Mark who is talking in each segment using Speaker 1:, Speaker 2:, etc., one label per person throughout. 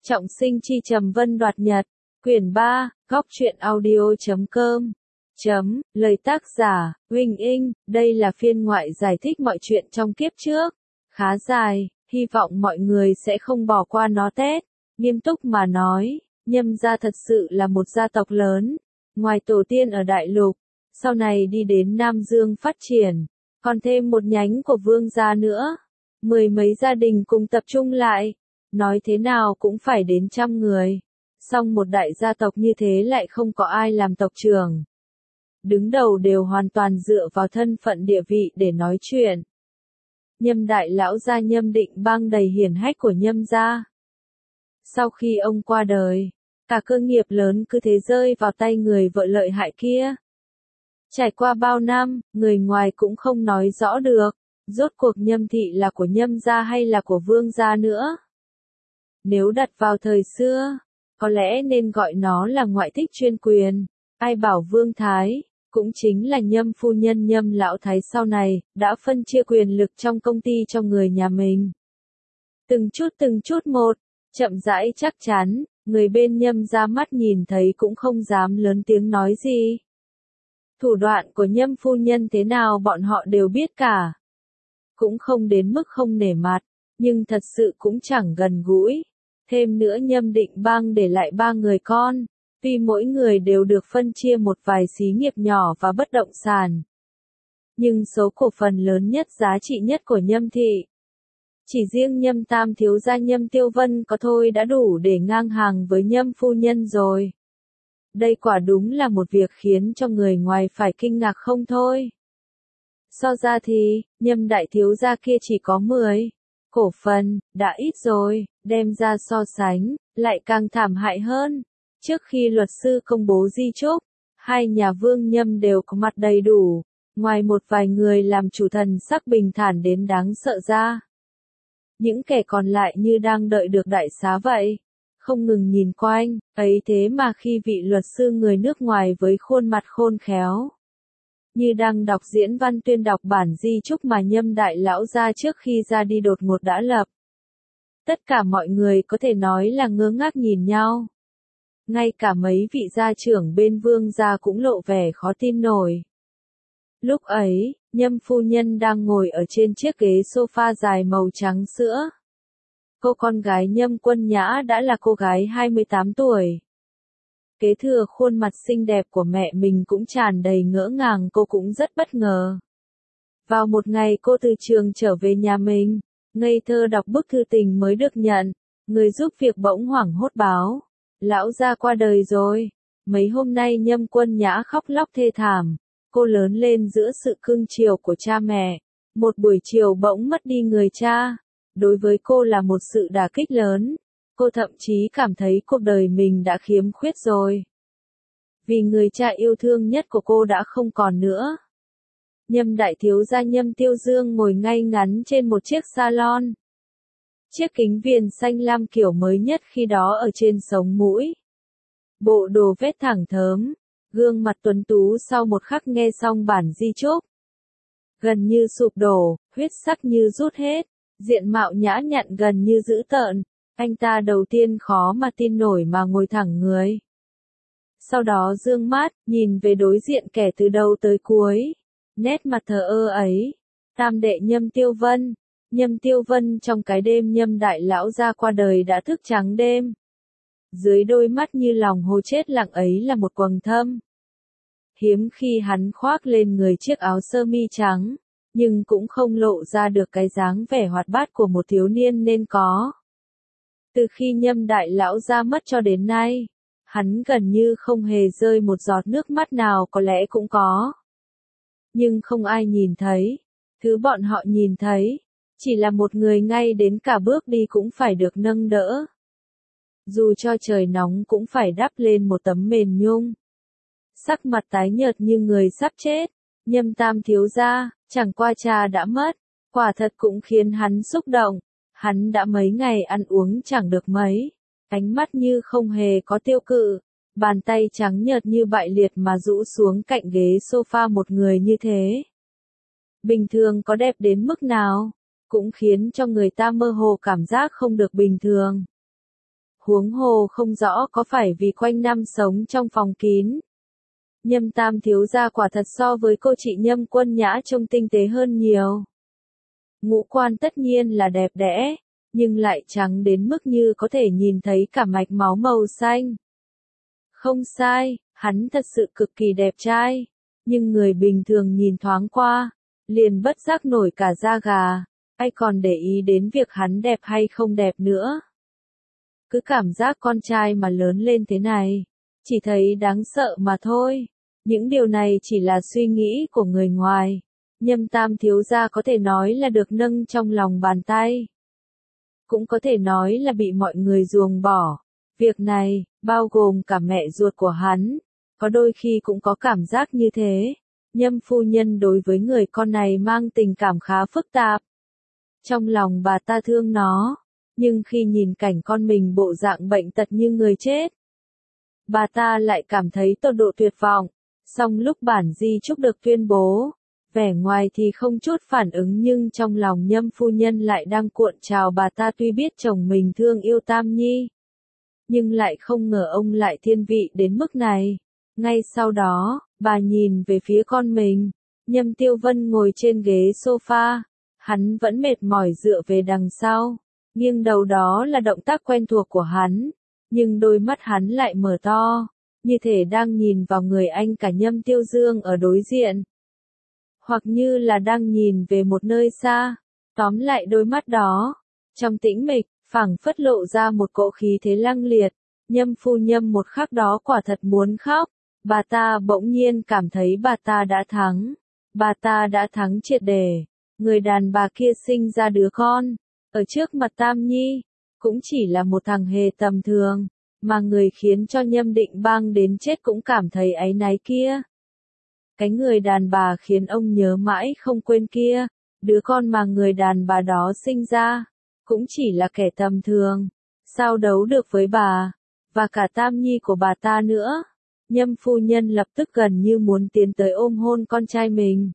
Speaker 1: Trọng sinh chi Trầm Vân đoạt nhật, quyển 3, góc truyện audio.com. Lời tác giả, Huỳnh Inh, đây là phiên ngoại giải thích mọi chuyện trong kiếp trước. Khá dài, hy vọng mọi người sẽ không bỏ qua nó tét. Nghiêm túc mà nói, Nhâm gia thật sự là một gia tộc lớn. Ngoài tổ tiên ở Đại Lục, sau này đi đến Nam Dương phát triển, còn thêm một nhánh của Vương gia nữa. Mười mấy gia đình cùng tập trung lại, nói thế nào cũng phải đến 100 người. Song một đại gia tộc như thế lại không có ai làm tộc trưởng. Đứng đầu đều hoàn toàn dựa vào thân phận địa vị để nói chuyện. Nhâm đại lão gia Nhâm Định Bang đầy hiển hách của Nhâm gia. Sau khi ông qua đời, cả cơ nghiệp lớn cứ thế rơi vào tay người vợ lợi hại kia. Trải qua bao năm, người ngoài cũng không nói rõ được, rốt cuộc Nhâm thị là của Nhâm gia hay là của Vương gia nữa. Nếu đặt vào thời xưa, có lẽ nên gọi nó là ngoại thích chuyên quyền. Ai bảo Vương Thái, cũng chính là Nhâm phu nhân Nhâm lão thái sau này, đã phân chia quyền lực trong công ty cho người nhà mình. Từng chút một, chậm rãi chắc chắn, người bên Nhâm ra mắt nhìn thấy cũng không dám lớn tiếng nói gì. Thủ đoạn của Nhâm phu nhân thế nào bọn họ đều biết cả. Cũng không đến mức không nể mặt, nhưng thật sự cũng chẳng gần gũi. Thêm nữa Nhâm Định Bang để lại 3 người con, tuy mỗi người đều được phân chia một vài xí nghiệp nhỏ và bất động sản. Nhưng số cổ phần lớn nhất giá trị nhất của Nhâm thị. Chỉ riêng Nhâm tam thiếu gia Nhâm Tiêu Vân có thôi đã đủ để ngang hàng với Nhâm phu nhân rồi. Đây quả đúng là một việc khiến cho người ngoài phải kinh ngạc không thôi. So ra thì, Nhâm đại thiếu gia kia chỉ có 10 cổ phần, đã ít rồi, đem ra so sánh, lại càng thảm hại hơn. Trước khi luật sư công bố di chúc, hai nhà Vương Nhâm đều có mặt đầy đủ, ngoài một vài người làm chủ thần sắc bình thản đến đáng sợ ra. Những kẻ còn lại như đang đợi được đại xá vậy, không ngừng nhìn quanh, ấy thế mà khi vị luật sư người nước ngoài với khuôn mặt khôn khéo, như đang đọc diễn văn tuyên đọc bản di chúc mà Nhâm đại lão gia trước khi ra đi đột ngột đã lập. Tất cả mọi người có thể nói là ngơ ngác nhìn nhau. Ngay cả mấy vị gia trưởng bên Vương gia cũng lộ vẻ khó tin nổi. Lúc ấy, Nhâm phu nhân đang ngồi ở trên chiếc ghế sofa dài màu trắng sữa. Cô con gái Nhâm Quân Nhã đã là cô gái 28 tuổi. Kế thừa khuôn mặt xinh đẹp của mẹ mình cũng tràn đầy ngỡ ngàng, cô cũng rất bất ngờ. Vào một ngày cô từ trường trở về nhà mình, ngây thơ đọc bức thư tình mới được nhận, người giúp việc bỗng hoảng hốt báo. Lão gia qua đời rồi. Mấy hôm nay Nhâm Quân Nhã khóc lóc thê thảm. Cô lớn lên giữa sự cưng chiều của cha mẹ. Một buổi chiều bỗng mất đi người cha. Đối với cô là một sự đả kích lớn. Cô thậm chí cảm thấy cuộc đời mình đã khiếm khuyết rồi. Vì người cha yêu thương nhất của cô đã không còn nữa. Nhâm đại thiếu gia Nhâm Tiêu Dương ngồi ngay ngắn trên một chiếc salon. Chiếc kính viền xanh lam kiểu mới nhất khi đó ở trên sống mũi. Bộ đồ vét thẳng thớm, gương mặt tuấn tú sau một khắc nghe xong bản di chúc. Gần như sụp đổ, huyết sắc như rút hết, diện mạo nhã nhặn gần như dữ tợn. Anh ta đầu tiên khó mà tin nổi mà ngồi thẳng người. Sau đó dương mắt, nhìn về đối diện kẻ từ đầu tới cuối. Nét mặt thờ ơ ấy. Tam đệ Nhâm Tiêu Vân. Nhâm Tiêu Vân trong cái đêm Nhâm đại lão gia qua đời đã thức trắng đêm. Dưới đôi mắt như lòng hồ chết lặng ấy là một quầng thâm. Hiếm khi hắn khoác lên người chiếc áo sơ mi trắng, nhưng cũng không lộ ra được cái dáng vẻ hoạt bát của một thiếu niên nên có. Từ khi Nhâm đại lão gia mất cho đến nay, hắn gần như không hề rơi một giọt nước mắt nào, có lẽ cũng có. Nhưng không ai nhìn thấy. Thứ bọn họ nhìn thấy, chỉ là một người ngay đến cả bước đi cũng phải được nâng đỡ. Dù cho trời nóng cũng phải đắp lên một tấm mền nhung. Sắc mặt tái nhợt như người sắp chết. Nhâm tam thiếu gia, chẳng qua cha đã mất. Quả thật cũng khiến hắn xúc động. Hắn đã mấy ngày ăn uống chẳng được mấy. Ánh mắt như không hề có tiêu cự. Bàn tay trắng nhợt như bại liệt mà rũ xuống cạnh ghế sofa một người như thế. Bình thường có đẹp đến mức nào, cũng khiến cho người ta mơ hồ cảm giác không được bình thường. Huống hồ không rõ có phải vì quanh năm sống trong phòng kín. Nhâm tam thiếu gia quả thật so với cô chị Nhâm Quân Nhã trông tinh tế hơn nhiều. Ngũ quan tất nhiên là đẹp đẽ, nhưng lại trắng đến mức như có thể nhìn thấy cả mạch máu màu xanh. Không sai, hắn thật sự cực kỳ đẹp trai, nhưng người bình thường nhìn thoáng qua, liền bất giác nổi cả da gà, ai còn để ý đến việc hắn đẹp hay không đẹp nữa. Cứ cảm giác con trai mà lớn lên thế này, chỉ thấy đáng sợ mà thôi. Những điều này chỉ là suy nghĩ của người ngoài. Nhâm tam thiếu gia có thể nói là được nâng trong lòng bàn tay. Cũng có thể nói là bị mọi người ruồng bỏ. Việc này, bao gồm cả mẹ ruột của hắn, có đôi khi cũng có cảm giác như thế. Nhâm phu nhân đối với người con này mang tình cảm khá phức tạp. Trong lòng bà ta thương nó, nhưng khi nhìn cảnh con mình bộ dạng bệnh tật như người chết, bà ta lại cảm thấy tột độ tuyệt vọng. Song lúc bản di chúc được tuyên bố, vẻ ngoài thì không chút phản ứng nhưng trong lòng Nhâm phu nhân lại đang cuộn trào. Bà ta tuy biết chồng mình thương yêu Tam Nhi, nhưng lại không ngờ ông lại thiên vị đến mức này. Ngay sau đó, bà nhìn về phía con mình. Nhâm Tiêu Vân ngồi trên ghế sofa, hắn vẫn mệt mỏi dựa về đằng sau, nghiêng đầu, đó là động tác quen thuộc của hắn, nhưng đôi mắt hắn lại mở to, như thể đang nhìn vào người anh cả Nhâm Tiêu Dương ở đối diện, hoặc như là đang nhìn về một nơi xa. Tóm lại đôi mắt đó, trong tĩnh mịch, phảng phất lộ ra một cỗ khí thế lăng liệt. Nhâm phu nhân một khắc đó quả thật muốn khóc. Bà ta bỗng nhiên cảm thấy bà ta đã thắng. Bà ta đã thắng triệt để. Người đàn bà kia sinh ra đứa con, ở trước mặt Tam Nhi, cũng chỉ là một thằng hề tầm thường, mà người khiến cho Nhâm Định Bang đến chết cũng cảm thấy áy náy kia. Cái người đàn bà khiến ông nhớ mãi không quên kia, đứa con mà người đàn bà đó sinh ra, cũng chỉ là kẻ tầm thường, sao đấu được với bà, và cả Tam Nhi của bà ta nữa. Nhâm phu nhân lập tức gần như muốn tiến tới ôm hôn con trai mình.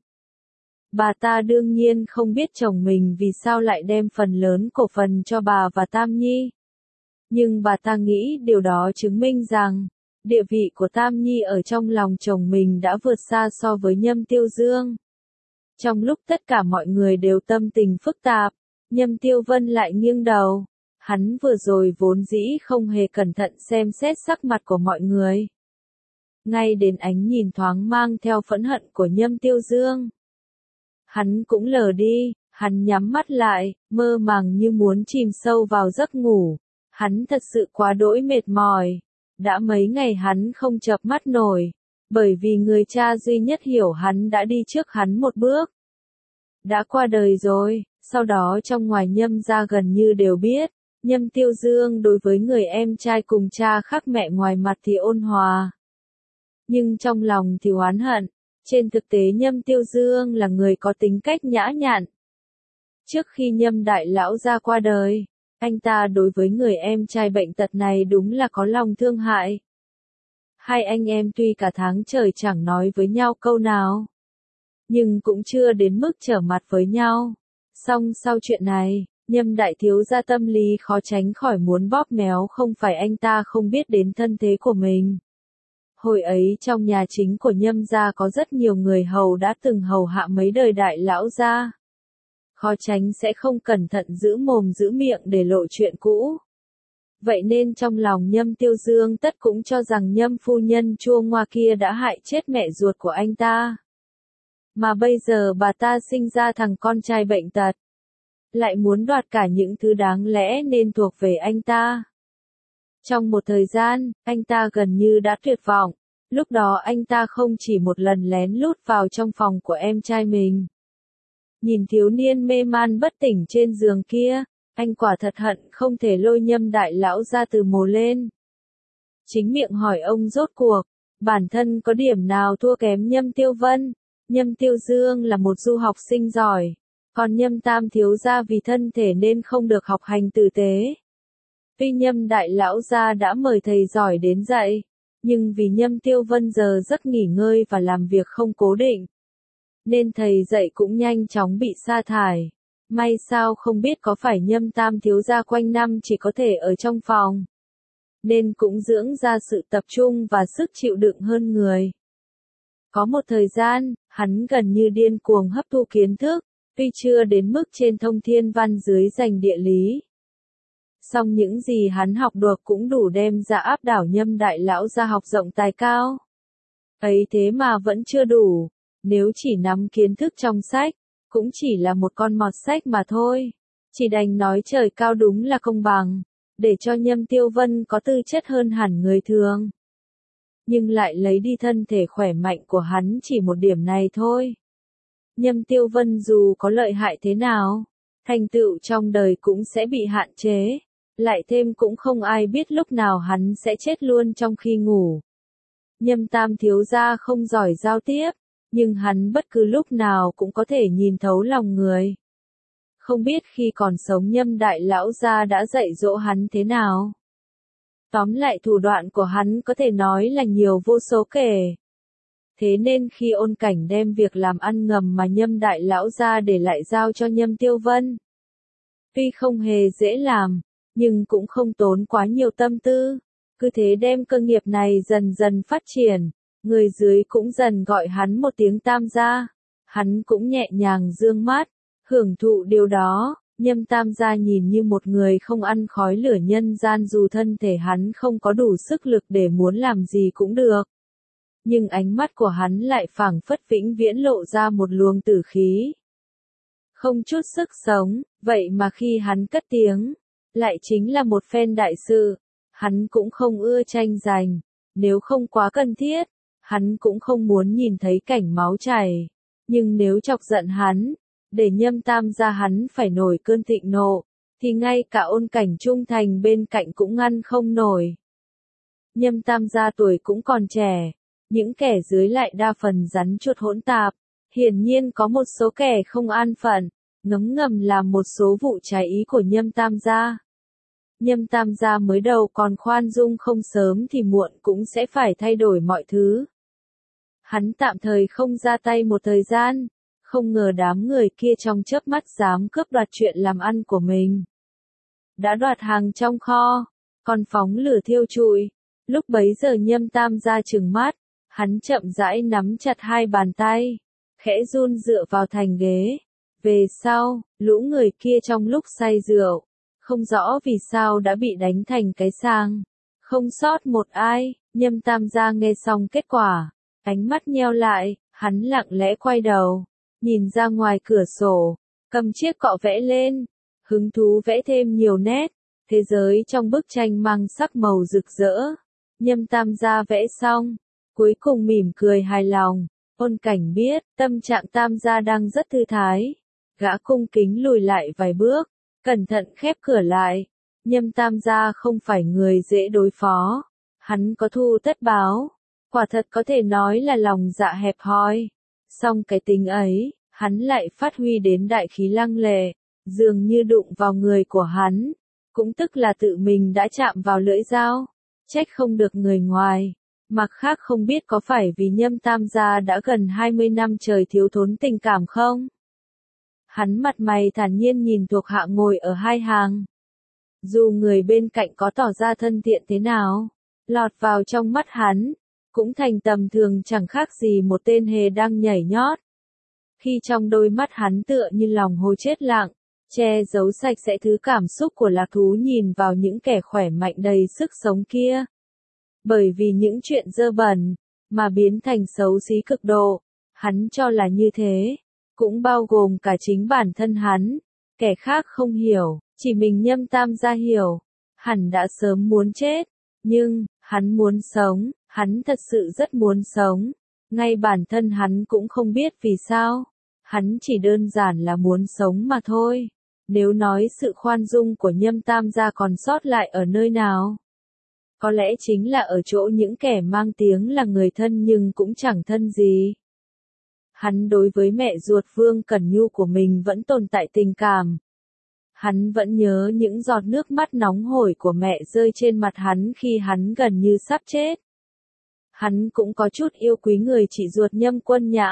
Speaker 1: Bà ta đương nhiên không biết chồng mình vì sao lại đem phần lớn cổ phần cho bà và Tam Nhi. Nhưng bà ta nghĩ điều đó chứng minh rằng, địa vị của Tam Nhi ở trong lòng chồng mình đã vượt xa so với Nhâm Tiêu Dương. Trong lúc tất cả mọi người đều tâm tình phức tạp, Nhâm Tiêu Vân lại nghiêng đầu. Hắn vừa rồi vốn dĩ không hề cẩn thận xem xét sắc mặt của mọi người. Ngay đến ánh nhìn thoáng mang theo phẫn hận của Nhâm Tiêu Dương, hắn cũng lờ đi, hắn nhắm mắt lại, mơ màng như muốn chìm sâu vào giấc ngủ. Hắn thật sự quá đỗi mệt mỏi. Đã mấy ngày hắn không chợp mắt nổi, bởi vì người cha duy nhất hiểu hắn đã đi trước hắn một bước. Đã qua đời rồi. Sau đó trong ngoài Nhâm gia gần như đều biết, Nhâm Tiêu Dương đối với người em trai cùng cha khác mẹ ngoài mặt thì ôn hòa, nhưng trong lòng thì oán hận. Trên thực tế Nhâm Tiêu Dương là người có tính cách nhã nhặn. Trước khi Nhâm đại lão gia qua đời, anh ta đối với người em trai bệnh tật này đúng là có lòng thương hại. Hai anh em tuy cả tháng trời chẳng nói với nhau câu nào, nhưng cũng chưa đến mức trở mặt với nhau. Song sau chuyện này, Nhâm đại thiếu gia tâm lý khó tránh khỏi muốn bóp méo. Không phải anh ta không biết đến thân thế của mình. Hồi ấy trong nhà chính của Nhâm gia có rất nhiều người hầu đã từng hầu hạ mấy đời đại lão gia. Khó tránh sẽ không cẩn thận giữ mồm giữ miệng để lộ chuyện cũ. Vậy nên trong lòng Nhâm Tiêu Dương tất cũng cho rằng Nhâm phu nhân chua ngoa kia đã hại chết mẹ ruột của anh ta. Mà bây giờ bà ta sinh ra thằng con trai bệnh tật, lại muốn đoạt cả những thứ đáng lẽ nên thuộc về anh ta. Trong một thời gian, anh ta gần như đã tuyệt vọng. Lúc đó anh ta không chỉ một lần lén lút vào trong phòng của em trai mình. Nhìn thiếu niên mê man bất tỉnh trên giường kia, anh quả thật hận không thể lôi Nhâm đại lão ra từ mồ lên. Chính miệng hỏi ông rốt cuộc, bản thân có điểm nào thua kém Nhâm Tiêu Vân. Nhâm Tiêu Dương là một du học sinh giỏi, còn Nhâm tam thiếu gia vì thân thể nên không được học hành tử tế. Tuy Nhâm đại lão gia đã mời thầy giỏi đến dạy, nhưng vì Nhâm Tiêu Vân giờ giấc nghỉ ngơi và làm việc không cố định, nên thầy dạy cũng nhanh chóng bị sa thải. May sao không biết có phải Nhâm tam thiếu gia quanh năm chỉ có thể ở trong phòng, nên cũng dưỡng ra sự tập trung và sức chịu đựng hơn người. Có một thời gian, hắn gần như điên cuồng hấp thu kiến thức, tuy chưa đến mức trên thông thiên văn dưới dành địa lý. Song những gì hắn học được cũng đủ đem ra áp đảo Nhâm đại lão gia học rộng tài cao. Ấy thế mà vẫn chưa đủ, nếu chỉ nắm kiến thức trong sách, cũng chỉ là một con mọt sách mà thôi. Chỉ đành nói trời cao đúng là công bằng, để cho Nhâm Tiêu Vân có tư chất hơn hẳn người thường. Nhưng lại lấy đi thân thể khỏe mạnh của hắn chỉ một điểm này thôi. Nhâm Tiêu Vân dù có lợi hại thế nào, thành tựu trong đời cũng sẽ bị hạn chế, lại thêm cũng không ai biết lúc nào hắn sẽ chết luôn trong khi ngủ. Nhâm Tam thiếu gia không giỏi giao tiếp, nhưng hắn bất cứ lúc nào cũng có thể nhìn thấu lòng người. Không biết khi còn sống Nhâm đại lão gia đã dạy dỗ hắn thế nào. Tóm lại thủ đoạn của hắn có thể nói là nhiều vô số kể. Thế nên khi Ôn Cảnh đem việc làm ăn ngầm mà Nhâm đại lão gia để lại giao cho Nhâm Tiêu Vân. Tuy không hề dễ làm, nhưng cũng không tốn quá nhiều tâm tư. Cứ thế đem cơ nghiệp này dần dần phát triển, người dưới cũng dần gọi hắn một tiếng Tam gia. Hắn cũng nhẹ nhàng dương mắt, hưởng thụ điều đó. Nhâm Tam gia nhìn như một người không ăn khói lửa nhân gian dù thân thể hắn không có đủ sức lực để muốn làm gì cũng được. Nhưng ánh mắt của hắn lại phảng phất vĩnh viễn lộ ra một luồng tử khí. Không chút sức sống, vậy mà khi hắn cất tiếng, lại chính là một phen đại sự. Hắn cũng không ưa tranh giành, nếu không quá cần thiết, hắn cũng không muốn nhìn thấy cảnh máu chảy. Nhưng nếu chọc giận hắn, để Nhâm Tam gia hắn phải nổi cơn thịnh nộ, thì ngay cả Ôn Cảnh trung thành bên cạnh cũng ngăn không nổi. Nhâm Tam gia tuổi cũng còn trẻ, những kẻ dưới lại đa phần rắn chuột hỗn tạp, hiển nhiên có một số kẻ không an phận, ngấm ngầm làm một số vụ trái ý của Nhâm Tam gia. Nhâm Tam gia mới đầu còn khoan dung không sớm thì muộn cũng sẽ phải thay đổi mọi thứ. Hắn tạm thời không ra tay một thời gian, không ngờ đám người kia trong chớp mắt dám cướp đoạt chuyện làm ăn của mình. Đã đoạt hàng trong kho, còn phóng lửa thiêu trụi. Lúc bấy giờ Nhâm Tam gia trừng mắt, hắn chậm rãi nắm chặt hai bàn tay, khẽ run dựa vào thành ghế. Về sau, lũ người kia trong lúc say rượu, không rõ vì sao đã bị đánh thành cái sang. Không sót một ai. Nhâm Tam gia nghe xong kết quả, ánh mắt nheo lại, hắn lặng lẽ quay đầu, nhìn ra ngoài cửa sổ, cầm chiếc cọ vẽ lên, hứng thú vẽ thêm nhiều nét, thế giới trong bức tranh mang sắc màu rực rỡ. Nhâm Tam gia vẽ xong, cuối cùng mỉm cười hài lòng. Ôn Cảnh biết, tâm trạng Tam gia đang rất thư thái. Gã cung kính lùi lại vài bước, cẩn thận khép cửa lại. Nhâm Tam gia không phải người dễ đối phó. Hắn có thù tất báo. Quả thật có thể nói là lòng dạ hẹp hòi. Song cái tính ấy, hắn lại phát huy đến đại khí lăng lệ, dường như đụng vào người của hắn, cũng tức là tự mình đã chạm vào lưỡi dao. Trách không được người ngoài. Mặt khác không biết có phải vì Nhâm Tam gia đã gần 20 năm trời thiếu thốn tình cảm không? Hắn mặt mày thản nhiên nhìn thuộc hạ ngồi ở hai hàng. Dù người bên cạnh có tỏ ra thân thiện thế nào, lọt vào trong mắt hắn, cũng thành tầm thường chẳng khác gì một tên hề đang nhảy nhót. Khi trong đôi mắt hắn tựa như lòng hồ chết lặng, che giấu sạch sẽ thứ cảm xúc của lạc thú nhìn vào những kẻ khỏe mạnh đầy sức sống kia. Bởi vì những chuyện dơ bẩn, mà biến thành xấu xí cực độ, hắn cho là như thế, cũng bao gồm cả chính bản thân hắn, kẻ khác không hiểu, chỉ mình Nhâm Tam gia hiểu, hẳn đã sớm muốn chết, nhưng, hắn muốn sống, hắn thật sự rất muốn sống, ngay bản thân hắn cũng không biết vì sao, hắn chỉ đơn giản là muốn sống mà thôi. Nếu nói sự khoan dung của Nhâm Tam gia còn sót lại ở nơi nào? Có lẽ chính là ở chỗ những kẻ mang tiếng là người thân nhưng cũng chẳng thân gì. Hắn đối với mẹ ruột Vương Cẩn Nhu của mình vẫn tồn tại tình cảm. Hắn vẫn nhớ những giọt nước mắt nóng hổi của mẹ rơi trên mặt hắn khi hắn gần như sắp chết. Hắn cũng có chút yêu quý người chị ruột Nhâm Quân Nhã.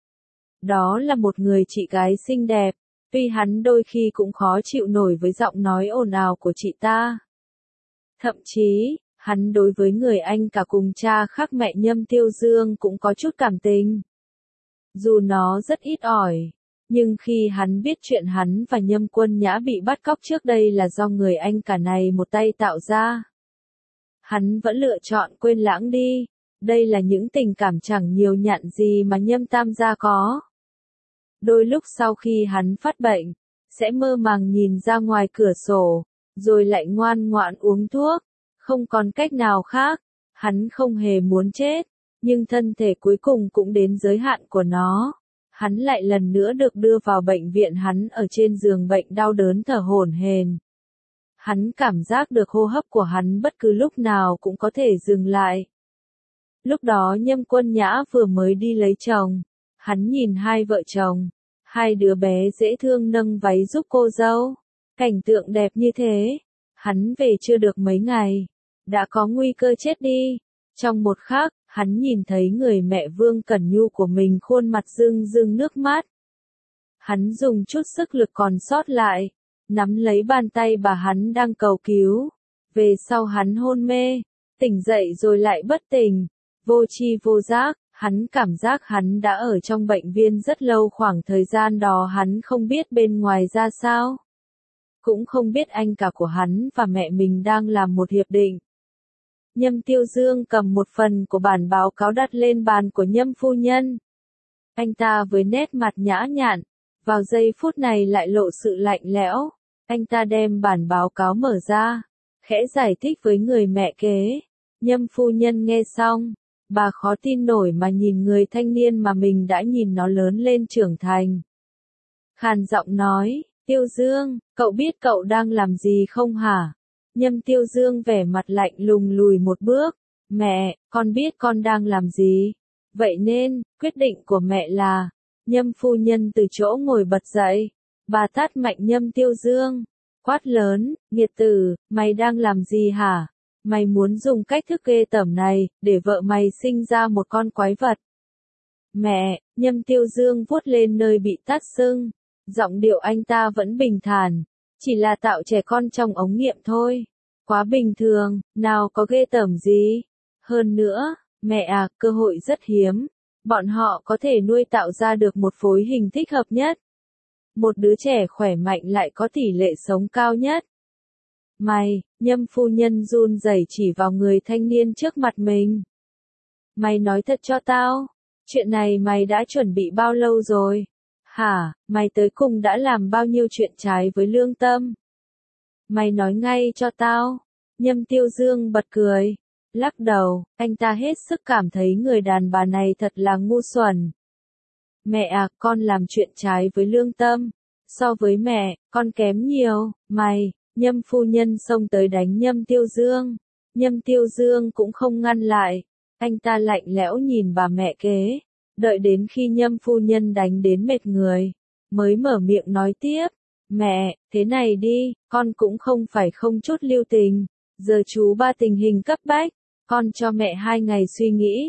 Speaker 1: Đó là một người chị gái xinh đẹp, tuy hắn đôi khi cũng khó chịu nổi với giọng nói ồn ào của chị ta. Thậm chí, Hắn đối với người anh cả cùng cha khác mẹ Nhâm Tiêu Dương cũng có chút cảm tình. Dù nó rất ít ỏi, nhưng khi hắn biết chuyện hắn và Nhâm Quân Nhã bị bắt cóc trước đây là do người anh cả này một tay tạo ra, hắn vẫn lựa chọn quên lãng đi. Đây là những tình cảm chẳng nhiều nhặn gì mà Nhâm Tam gia có. Đôi lúc sau khi hắn phát bệnh, sẽ mơ màng nhìn ra ngoài cửa sổ, rồi lại ngoan ngoãn uống thuốc. Không còn cách nào khác, hắn không hề muốn chết, nhưng thân thể cuối cùng cũng đến giới hạn của nó. Hắn lại lần nữa được đưa vào bệnh viện, hắn ở trên giường bệnh đau đớn thở hổn hển. Hắn cảm giác được hô hấp của hắn bất cứ lúc nào cũng có thể dừng lại. Lúc đó Nhâm Quân Nhã vừa mới đi lấy chồng, hắn nhìn hai vợ chồng, hai đứa bé dễ thương nâng váy giúp cô dâu. Cảnh tượng đẹp như thế, hắn về chưa được mấy ngày, đã có nguy cơ chết đi. Trong một khắc, hắn nhìn thấy người mẹ Vương Cẩn Nhu của mình khuôn mặt rưng rưng nước mắt. Hắn dùng chút sức lực còn sót lại, nắm lấy bàn tay bà hắn đang cầu cứu. Về sau hắn hôn mê, tỉnh dậy rồi lại bất tỉnh, vô tri vô giác. Hắn cảm giác hắn đã ở trong bệnh viện rất lâu, khoảng thời gian đó hắn không biết bên ngoài ra sao. Cũng không biết anh cả của hắn và mẹ mình đang làm một hiệp định. Nhâm Tiêu Dương cầm một phần của bản báo cáo đặt lên bàn của Nhâm phu nhân. Anh ta với nét mặt nhã nhặn, vào giây phút này lại lộ sự lạnh lẽo. Anh ta đem bản báo cáo mở ra, khẽ giải thích với người mẹ kế. Nhâm phu nhân nghe xong, bà khó tin nổi mà nhìn người thanh niên mà mình đã nhìn nó lớn lên trưởng thành. Khàn giọng nói, Tiêu Dương, cậu biết cậu đang làm gì không hả? Nhâm Tiêu Dương vẻ mặt lạnh lùng lùi một bước. Mẹ, con biết con đang làm gì. Vậy nên, quyết định của mẹ là... Nhâm phu nhân từ chỗ ngồi bật dậy. Bà tát mạnh Nhâm Tiêu Dương. Quát lớn, nghiệt tử, mày đang làm gì hả? Mày muốn dùng cách thức ghê tởm này, để vợ mày sinh ra một con quái vật. Mẹ, Nhâm Tiêu Dương vuốt lên nơi bị tát sưng. Giọng điệu anh ta vẫn bình thản. Chỉ là tạo trẻ con trong ống nghiệm thôi. Quá bình thường, nào có ghê tởm gì. Hơn nữa, mẹ à, cơ hội rất hiếm. Bọn họ có thể nuôi tạo ra được một phối hình thích hợp nhất. Một đứa trẻ khỏe mạnh lại có tỷ lệ sống cao nhất. Mày, Nhâm phu nhân run rẩy chỉ vào người thanh niên trước mặt mình. Mày nói thật cho tao, chuyện này mày đã chuẩn bị bao lâu rồi? Hả, mày tới cùng đã làm bao nhiêu chuyện trái với lương tâm? Mày nói ngay cho tao. Nhâm Tiêu Dương bật cười, lắc đầu, anh ta hết sức cảm thấy người đàn bà này thật là ngu xuẩn. Mẹ à, con làm chuyện trái với lương tâm. So với mẹ, con kém nhiều. Mày, Nhâm phu nhân xông tới đánh Nhâm Tiêu Dương. Nhâm Tiêu Dương cũng không ngăn lại. Anh ta lạnh lẽo nhìn bà mẹ kế. Đợi đến khi Nhâm phu nhân đánh đến mệt người, mới mở miệng nói tiếp. Mẹ, thế này đi, con cũng không phải không chút lưu tình. Giờ chú ba tình hình cấp bách, con cho mẹ 2 ngày suy nghĩ.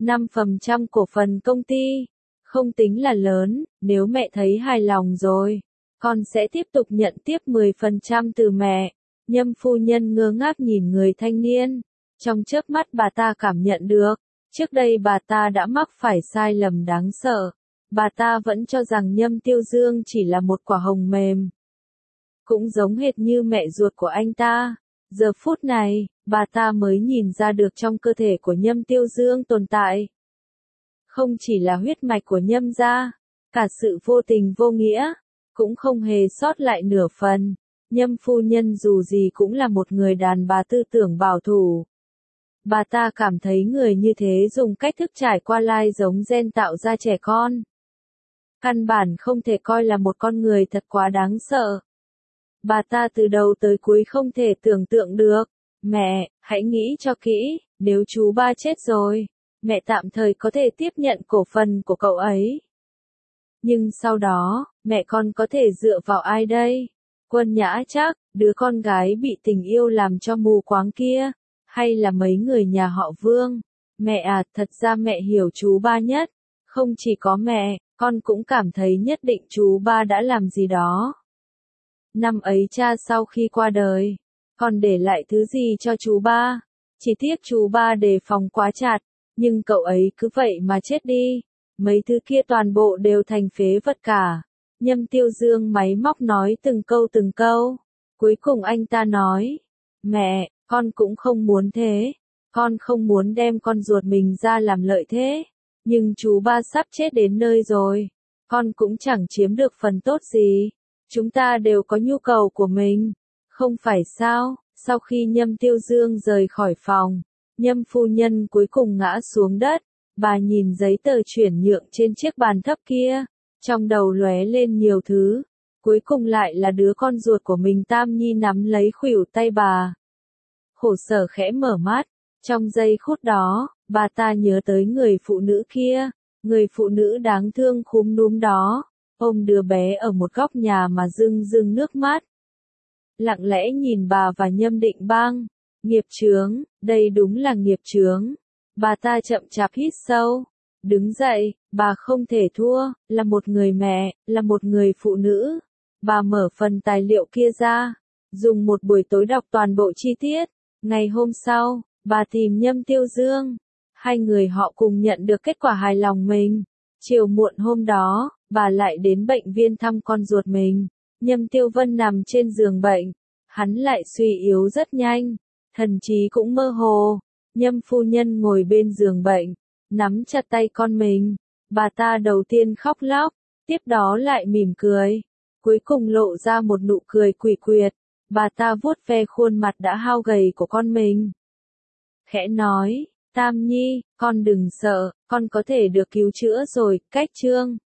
Speaker 1: 5% cổ phần công ty, không tính là lớn, nếu mẹ thấy hài lòng rồi, con sẽ tiếp tục nhận tiếp 10% từ mẹ. Nhâm phu nhân ngơ ngác nhìn người thanh niên. Trong chớp mắt bà ta cảm nhận được, trước đây bà ta đã mắc phải sai lầm đáng sợ. Bà ta vẫn cho rằng Nhâm Tiêu Dương chỉ là một quả hồng mềm. Cũng giống hệt như mẹ ruột của anh ta. Giờ phút này, bà ta mới nhìn ra được trong cơ thể của Nhâm Tiêu Dương tồn tại. Không chỉ là huyết mạch của Nhâm gia, cả sự vô tình vô nghĩa, cũng không hề sót lại nửa phần. Nhâm phu nhân dù gì cũng là một người đàn bà tư tưởng bảo thủ. Bà ta cảm thấy người như thế dùng cách thức trải qua lai giống gen tạo ra trẻ con. Căn bản không thể coi là một con người, thật quá đáng sợ. Bà ta từ đầu tới cuối không thể tưởng tượng được. Mẹ, hãy nghĩ cho kỹ, nếu chú ba chết rồi, mẹ tạm thời có thể tiếp nhận cổ phần của cậu ấy. Nhưng sau đó, mẹ con có thể dựa vào ai đây? Quân Nhã chắc, đứa con gái bị tình yêu làm cho mù quáng kia, hay là mấy người nhà họ Vương? Mẹ à, thật ra mẹ hiểu chú ba nhất. Không chỉ có mẹ, con cũng cảm thấy nhất định chú ba đã làm gì đó. Năm ấy cha sau khi qua đời, còn để lại thứ gì cho chú ba? Chỉ tiếc chú ba đề phòng quá chặt, nhưng cậu ấy cứ vậy mà chết đi. Mấy thứ kia toàn bộ đều thành phế vật cả. Nhâm Tiêu Dương máy móc nói từng câu. Cuối cùng anh ta nói, mẹ, con cũng không muốn thế. Con không muốn đem con ruột mình ra làm lợi thế. Nhưng chú ba sắp chết đến nơi rồi. Con cũng chẳng chiếm được phần tốt gì. Chúng ta đều có nhu cầu của mình. Không phải sao? Sau khi Nhâm Tiêu Dương rời khỏi phòng, Nhâm phu nhân cuối cùng ngã xuống đất. Bà nhìn giấy tờ chuyển nhượng trên chiếc bàn thấp kia. Trong đầu lóe lên nhiều thứ. Cuối cùng lại là đứa con ruột của mình. Tam Nhi nắm lấy khuỷu tay bà. Khổ sở khẽ mở mắt. Trong giây phút đó, bà ta nhớ tới người phụ nữ kia. Người phụ nữ đáng thương khúm núm đó. Ôm đứa bé ở một góc nhà mà rưng rưng nước mắt. Lặng lẽ nhìn bà và Nhâm Định Bang. Nghiệp chướng, đây đúng là nghiệp chướng. Bà ta chậm chạp hít sâu. Đứng dậy, bà không thể thua, là một người mẹ, là một người phụ nữ. Bà mở phần tài liệu kia ra. Dùng một buổi tối đọc toàn bộ chi tiết. Ngày hôm sau, bà tìm Nhâm Tiêu Dương. Hai người họ cùng nhận được kết quả hài lòng mình. Chiều muộn hôm đó, bà lại đến bệnh viện thăm con ruột mình. Nhâm Tiêu Vân nằm trên giường bệnh. Hắn lại suy yếu rất nhanh. Thần trí cũng mơ hồ. Nhâm phu nhân ngồi bên giường bệnh. Nắm chặt tay con mình. Bà ta đầu tiên khóc lóc. Tiếp đó lại mỉm cười. Cuối cùng lộ ra một nụ cười quỷ quyệt. Bà ta vuốt ve khuôn mặt đã hao gầy của con mình. Khẽ nói, Tam Nhi, con đừng sợ, con có thể được cứu chữa rồi. Cách chương